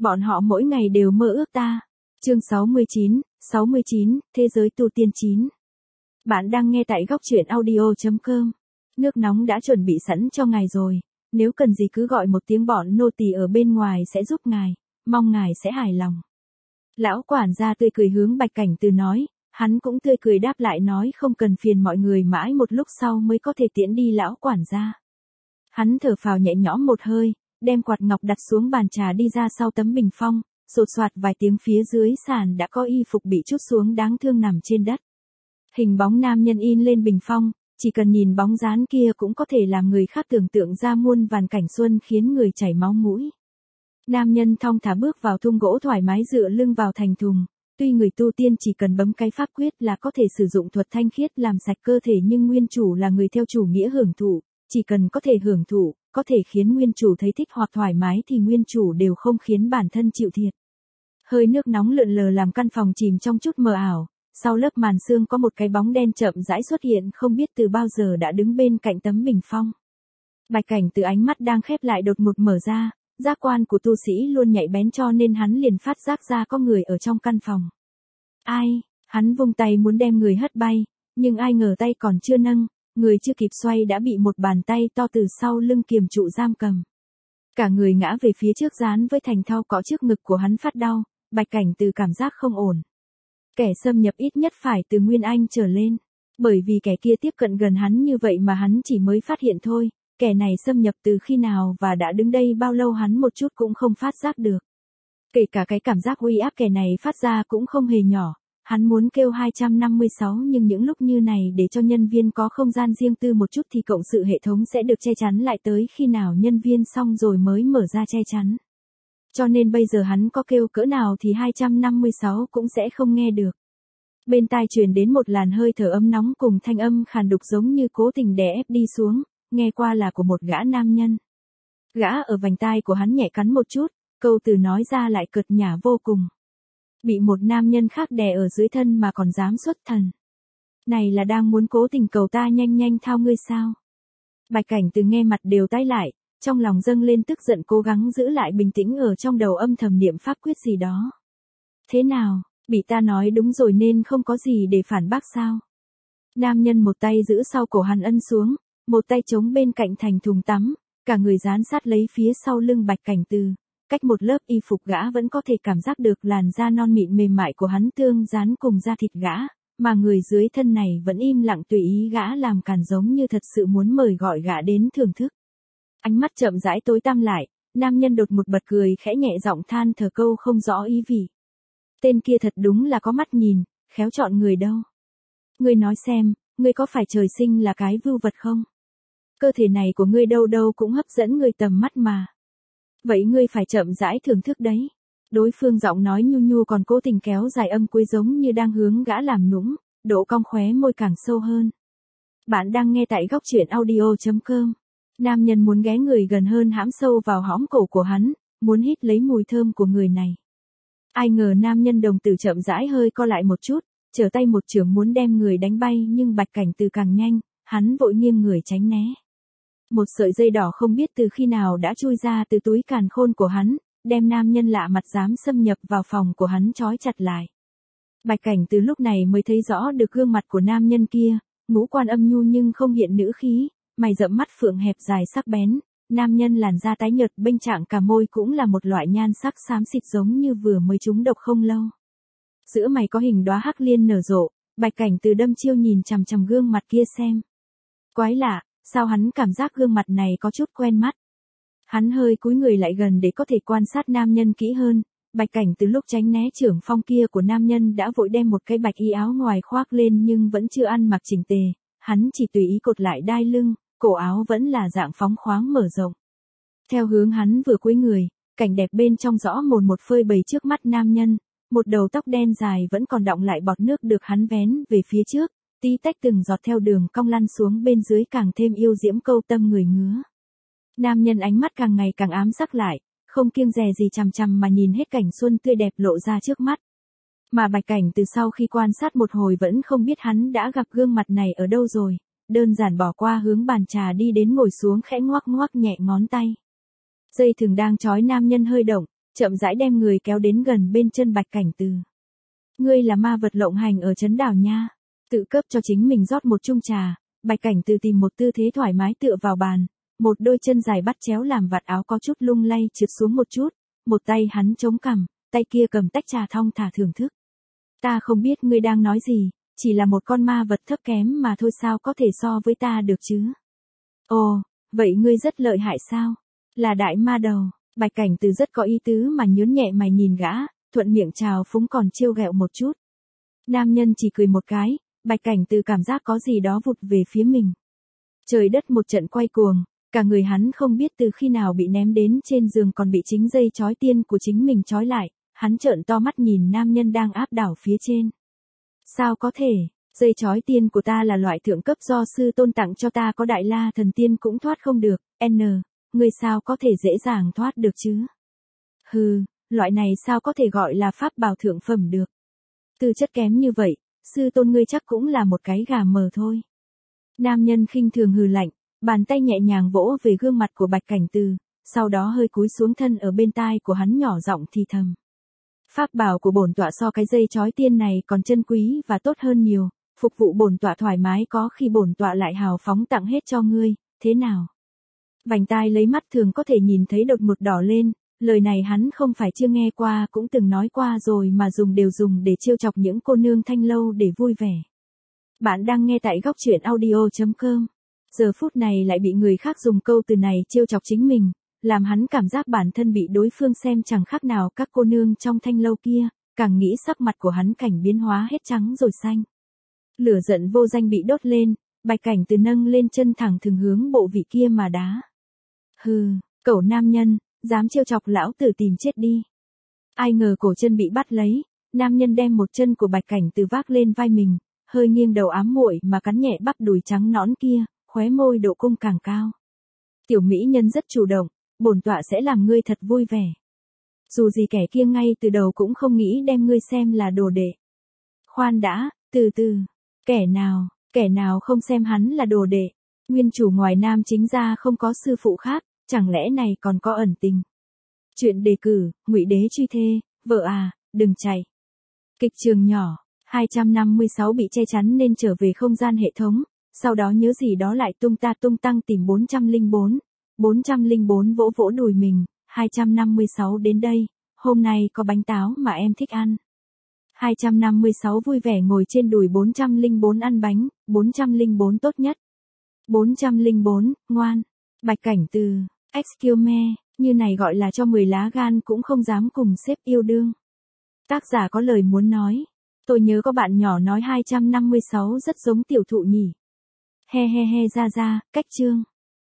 Bọn họ mỗi ngày đều mơ ước ta. Chương 69, Thế giới tu tiên 9. Bạn đang nghe tại góc truyện audio.com. Nước nóng đã chuẩn bị sẵn cho ngài rồi, nếu cần gì cứ gọi một tiếng, bọn nô tỳ ở bên ngoài sẽ giúp ngài, mong ngài sẽ hài lòng. Lão quản gia tươi cười hướng Bạch Cảnh Từ nói, hắn cũng tươi cười đáp lại nói không cần phiền mọi người, mãi một lúc sau mới có thể tiễn đi lão quản gia. Hắn thở phào nhẹ nhõm một hơi, đem quạt ngọc đặt xuống bàn trà đi ra sau tấm bình phong, sột soạt vài tiếng phía dưới sàn đã có y phục bị trút xuống đáng thương nằm trên đất. Hình bóng nam nhân in lên bình phong, chỉ cần nhìn bóng dáng kia cũng có thể làm người khác tưởng tượng ra muôn vàn cảnh xuân khiến người chảy máu mũi. Nam nhân thong thả bước vào thung gỗ thoải mái dựa lưng vào thành thùng, tuy người tu tiên chỉ cần bấm cái pháp quyết là có thể sử dụng thuật thanh khiết làm sạch cơ thể, nhưng nguyên chủ là người theo chủ nghĩa hưởng thụ, chỉ cần có thể hưởng thụ, có thể khiến nguyên chủ thấy thích hoặc thoải mái thì nguyên chủ đều không khiến bản thân chịu thiệt. Hơi nước nóng lượn lờ làm căn phòng chìm trong chút mờ ảo, sau lớp màn sương có một cái bóng đen chậm rãi xuất hiện, không biết từ bao giờ đã đứng bên cạnh tấm bình phong. Bạch Cảnh Từ ánh mắt đang khép lại đột ngột mở ra, giác quan của tu sĩ luôn nhạy bén cho nên hắn liền phát giác ra có người ở trong căn phòng. Ai? Hắn vung tay muốn đem người hất bay, nhưng ai ngờ tay còn chưa nâng, người chưa kịp xoay đã bị một bàn tay to từ sau lưng kiềm trụ giam cầm. Cả người ngã về phía trước, dán với thành thau cọ trước ngực của hắn phát đau. Bạch Cảnh Từ cảm giác không ổn. Kẻ xâm nhập ít nhất phải từ Nguyên Anh trở lên, bởi vì kẻ kia tiếp cận gần hắn như vậy mà hắn chỉ mới phát hiện thôi. Kẻ này xâm nhập từ khi nào và đã đứng đây bao lâu hắn một chút cũng không phát giác được. Kể cả cái cảm giác uy áp kẻ này phát ra cũng không hề nhỏ. Hắn muốn kêu 256 nhưng những lúc như này để cho nhân viên có không gian riêng tư một chút thì cộng sự hệ thống sẽ được che chắn lại, tới khi nào nhân viên xong rồi mới mở ra che chắn. Cho nên bây giờ hắn có kêu cỡ nào thì 256 cũng sẽ không nghe được. Bên tai truyền đến một làn hơi thở ấm nóng cùng thanh âm khàn đục giống như cố tình đè ép đi xuống, nghe qua là của một gã nam nhân. Gã ở vành tai của hắn nhẹ cắn một chút, câu từ nói ra lại cợt nhả vô cùng. Bị một nam nhân khác đè ở dưới thân mà còn dám xuất thần. Này là đang muốn cố tình cầu ta nhanh nhanh thao ngươi sao? Bạch Cảnh Từ nghe mặt đều tái lại, trong lòng dâng lên tức giận, cố gắng giữ lại bình tĩnh, ở trong đầu âm thầm niệm pháp quyết gì đó. Thế nào, bị ta nói đúng rồi nên không có gì để phản bác sao? Nam nhân một tay giữ sau cổ hắn ân xuống, một tay chống bên cạnh thành thùng tắm, cả người dán sát lấy phía sau lưng Bạch Cảnh Từ. Cách một lớp y phục gã vẫn có thể cảm giác được làn da non mịn mềm mại của hắn tương dán cùng da thịt gã, mà người dưới thân này vẫn im lặng tùy ý gã làm càn, giống như thật sự muốn mời gọi gã đến thưởng thức. Ánh mắt chậm rãi tối tăm lại, nam nhân đột một bật cười khẽ, nhẹ giọng than thở câu không rõ ý vị. Tên kia thật đúng là có mắt nhìn, khéo chọn người đâu. Ngươi nói xem, ngươi có phải trời sinh là cái vưu vật không? Cơ thể này của ngươi đâu đâu cũng hấp dẫn người tầm mắt mà. Vậy ngươi phải chậm rãi thưởng thức đấy. Đối phương giọng nói nhu nhu còn cố tình kéo dài âm cuối giống như đang hướng gã làm nũng, độ cong khóe môi càng sâu hơn. Bạn đang nghe tại góc truyện audio.com. Nam nhân muốn ghé người gần hơn, hãm sâu vào hõm cổ của hắn, muốn hít lấy mùi thơm của người này. Ai ngờ nam nhân đồng tử chậm rãi hơi co lại một chút, trở tay một chưởng muốn đem người đánh bay, nhưng Bạch Cảnh Từ càng nhanh, hắn vội nghiêng người tránh né. Một sợi dây đỏ không biết từ khi nào đã chui ra từ túi càn khôn của hắn, đem nam nhân lạ mặt dám xâm nhập vào phòng của hắn trói chặt lại. Bạch Cảnh Từ lúc này mới thấy rõ được gương mặt của nam nhân kia, ngũ quan âm nhu nhưng không hiện nữ khí, mày rậm, mắt phượng hẹp dài sắc bén. Nam nhân làn da tái nhợt bênh trạng, cả môi cũng là một loại nhan sắc xám xịt giống như vừa mới trúng độc không lâu. Giữa mày có hình đóa hắc liên nở rộ. Bạch Cảnh Từ đâm chiêu nhìn chằm chằm gương mặt kia xem. Quái lạ, sao hắn cảm giác gương mặt này có chút quen mắt. Hắn hơi cúi người lại gần để có thể quan sát nam nhân kỹ hơn. Bạch Cảnh Từ lúc tránh né chưởng phong kia của nam nhân đã vội đem một cái bạch y áo ngoài khoác lên, nhưng vẫn chưa ăn mặc chỉnh tề, hắn chỉ tùy ý cột lại đai lưng, cổ áo vẫn là dạng phóng khoáng mở rộng. Theo hướng hắn vừa cúi người, cảnh đẹp bên trong rõ mồn một phơi bày trước mắt nam nhân, một đầu tóc đen dài vẫn còn đọng lại bọt nước được hắn vén về phía trước, tí tách từng giọt theo đường cong lăn xuống bên dưới càng thêm yêu diễm câu tâm người ngứa. Nam nhân ánh mắt càng ngày càng ám sắc lại, không kiêng dè gì chằm chằm mà nhìn hết cảnh xuân tươi đẹp lộ ra trước mắt. Mà Bạch Cảnh Từ sau khi quan sát một hồi vẫn không biết hắn đã gặp gương mặt này ở đâu rồi, đơn giản bỏ qua hướng bàn trà đi đến ngồi xuống khẽ ngoắc ngoắc nhẹ ngón tay. Dây thừng đang trói nam nhân hơi động, chậm rãi đem người kéo đến gần bên chân Bạch Cảnh Từ. Ngươi là ma vật lộng hành ở trấn đảo nha. Tự cấp cho chính mình rót một chung trà, Bạch Cảnh Từ tìm một tư thế thoải mái tựa vào bàn, một đôi chân dài bắt chéo làm vạt áo có chút lung lay trượt xuống một chút, một tay hắn chống cằm, tay kia cầm tách trà thong thả thưởng thức. Ta không biết ngươi đang nói gì, chỉ là một con ma vật thấp kém mà thôi, sao có thể so với ta được chứ? Ồ, vậy ngươi rất lợi hại sao? Là đại ma đầu. Bạch Cảnh Từ rất có ý tứ mà nhướng nhẹ mày nhìn gã, thuận miệng chào phúng còn trêu ghẹo một chút. Nam nhân chỉ cười một cái, Bạch Cảnh Từ cảm giác có gì đó vụt về phía mình. Trời đất một trận quay cuồng, cả người hắn không biết từ khi nào bị ném đến trên giường, còn bị chính dây chói tiên của chính mình trói lại, hắn trợn to mắt nhìn nam nhân đang áp đảo phía trên. Sao có thể, dây chói tiên của ta là loại thượng cấp do sư tôn tặng cho ta, có đại la thần tiên cũng thoát không được, ngươi sao có thể dễ dàng thoát được chứ? Hừ, loại này sao có thể gọi là pháp bảo thượng phẩm được? Tư chất kém như vậy, sư tôn ngươi chắc cũng là một cái gà mờ thôi. Nam nhân khinh thường hừ lạnh, bàn tay nhẹ nhàng vỗ về gương mặt của Bạch Cảnh Từ, sau đó hơi cúi xuống thân ở bên tai của hắn nhỏ giọng thì thầm. Pháp bảo của bổn tọa so cái dây chói tiên này còn chân quý và tốt hơn nhiều, phục vụ bổn tọa thoải mái, có khi bổn tọa lại hào phóng tặng hết cho ngươi, thế nào? Vành tai lấy mắt thường có thể nhìn thấy đột ngột đỏ lên, lời này hắn không phải chưa nghe qua cũng từng nói qua rồi, mà đều dùng để trêu chọc những cô nương thanh lâu để vui vẻ. Bạn đang nghe tại góc truyện audio.com. Giờ phút này lại bị người khác dùng câu từ này trêu chọc chính mình, làm hắn cảm giác bản thân bị đối phương xem chẳng khác nào các cô nương trong thanh lâu kia, càng nghĩ sắc mặt của hắn cảnh biến hóa hết trắng rồi xanh. Lửa giận vô danh bị đốt lên, Bạch Cảnh Từ nâng lên chân thẳng thừng hướng bộ vị kia mà đá. Hừ, cẩu nam nhân, dám trêu chọc lão tử tìm chết đi. Ai ngờ cổ chân bị bắt lấy, nam nhân đem một chân của Bạch Cảnh Từ vác lên vai mình, hơi nghiêng đầu ám muội mà cắn nhẹ bắp đùi trắng nõn kia, khóe môi độ cung càng cao. Tiểu mỹ nhân rất chủ động, bổn tọa sẽ làm ngươi thật vui vẻ. Dù gì kẻ kia ngay từ đầu cũng không nghĩ đem ngươi xem là đồ đệ. Khoan đã, từ từ, kẻ nào không xem hắn là đồ đệ? Nguyên chủ ngoài nam chính ra không có sư phụ khác, chẳng lẽ này còn có ẩn tình? Chuyện đề cử, Ngụy Đế truy thê, vợ à, đừng chạy. Kịch trường nhỏ, 256 bị che chắn nên trở về không gian hệ thống, sau đó nhớ gì đó lại tung ta tung tăng tìm 404. 404 vỗ vỗ đùi mình, 256 đến đây, hôm nay có bánh táo mà em thích ăn. 256 vui vẻ ngồi trên đùi 404 ăn bánh, 404 tốt nhất. 404, ngoan. Bạch Cảnh Từ, excuse me, như này gọi là cho 10 lá gan cũng không dám cùng sếp yêu đương. Tác giả có lời muốn nói. Tôi nhớ có bạn nhỏ nói 256 rất giống tiểu thụ nhỉ. He he he ra, cách chương.